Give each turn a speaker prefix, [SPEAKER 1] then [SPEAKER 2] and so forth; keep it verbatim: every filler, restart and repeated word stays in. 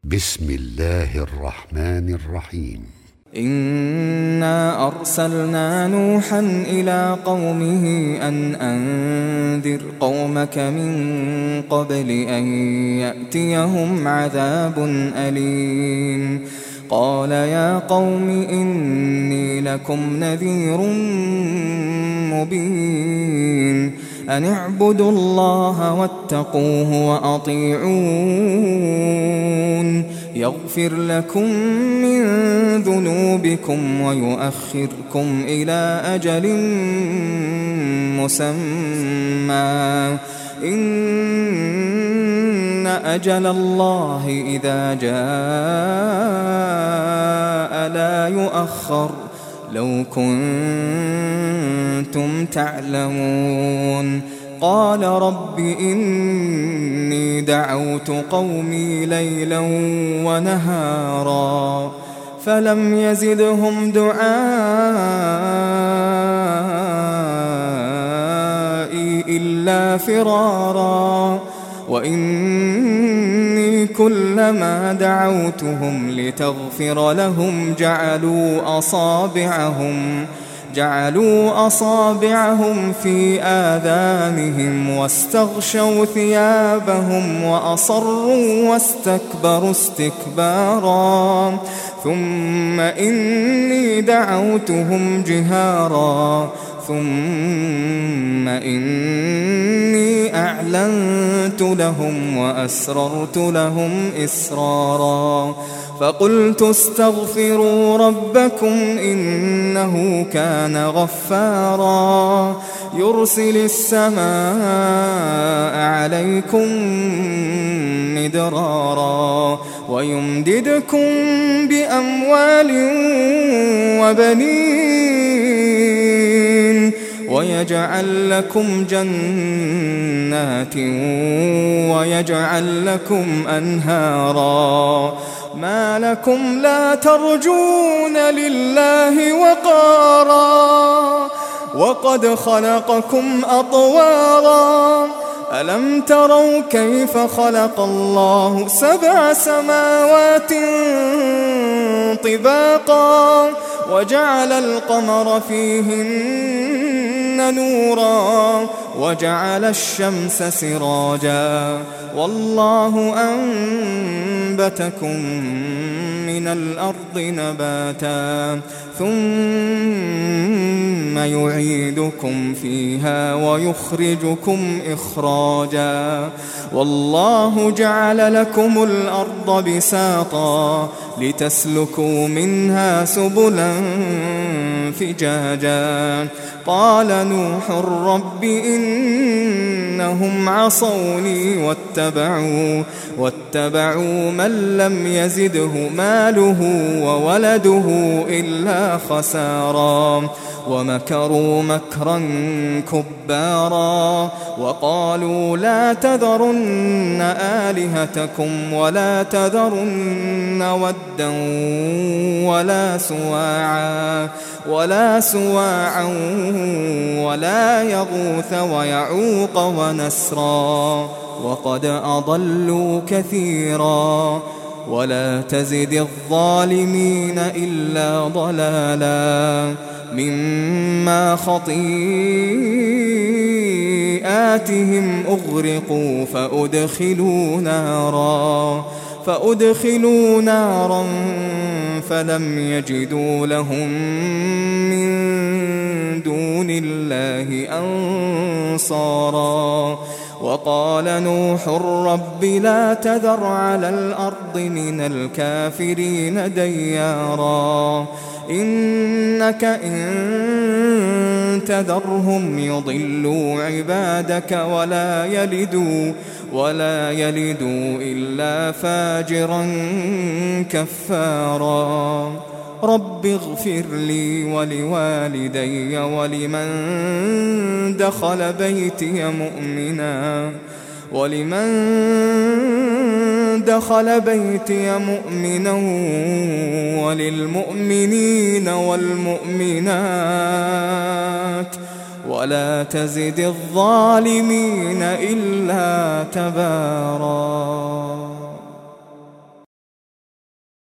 [SPEAKER 1] بسم الله الرحمن الرحيم.
[SPEAKER 2] إنا أرسلنا نوحا إلى قومه أن أنذر قومك من قبل أن يأتيهم عذاب أليم. قال يا قوم إني لكم نذير مبين أن اعبدوا الله واتقوه وأطيعون يغفر لكم من ذنوبكم ويؤخركم إلى أجل مسمى إن أجل الله إذا جاء لا يؤخر لو كنتم تعلمون. قال رب إني دعوت قومي ليلا ونهارا فلم يزدهم دعائي إلا فرارا وإني كلما دعوتهم لتغفر لهم جعلوا أصابعهم جعلوا أصابعهم في آذانهم واستغشوا ثيابهم وأصروا واستكبروا استكبارا ثم إني دعوتهم جهارا ثم إني أعلنت لهم وأسررت لهم إسرارا فقلت استغفروا ربكم إنه كان غفارا يرسل السماء عليكم مدرارا ويمددكم بأموال وبنين ويجعل لكم جنات ويجعل لكم أنهارا ما لكم لا ترجون لله وقارا وقد خلقكم أطوارا ألم تروا كيف خلق الله سبع سماوات طباقا وجعل القمر فيهن نورا وجعل الشمس سراجا والله أنبتكم من الأرض نباتا ثم يعيدكم فيها ويخرجكم إخراجا والله جعل لكم الأرض بساطا لتسلكوا منها سبلا فجاجا قال نوح رب إنهم عصوني واتبعوا واتبعوا من لم يزده ماله وولده إلا خسارا ومكروا مكرا كبارا وقالوا لا تذرن آلهتكم ولا تذرن ودا ولا سواعا ولا سواعا ولا يغوث ويعوق ونسرا وقد أضلوا كثيرا ولا تزد الظالمين إلا ضلالا مما خطيئاتهم أغرقوا فأدخلوا نارا فأدخلوا نارا فلم يجدوا لهم من دون الله أنصارا وقال نوح رب لا تذر على الأرض من الكافرين ديارا إنك إن تذرهم يضلوا عبادك ولا يلدوا ولا يلدوا إلا فاجرا كفارا رب اغفر لي ولوالدي ولمن دخل بيتي مؤمنا ولمن دخل بيتي مؤمنا وللمؤمنين والمؤمنات ولا تزد الظالمين إلا تبارا.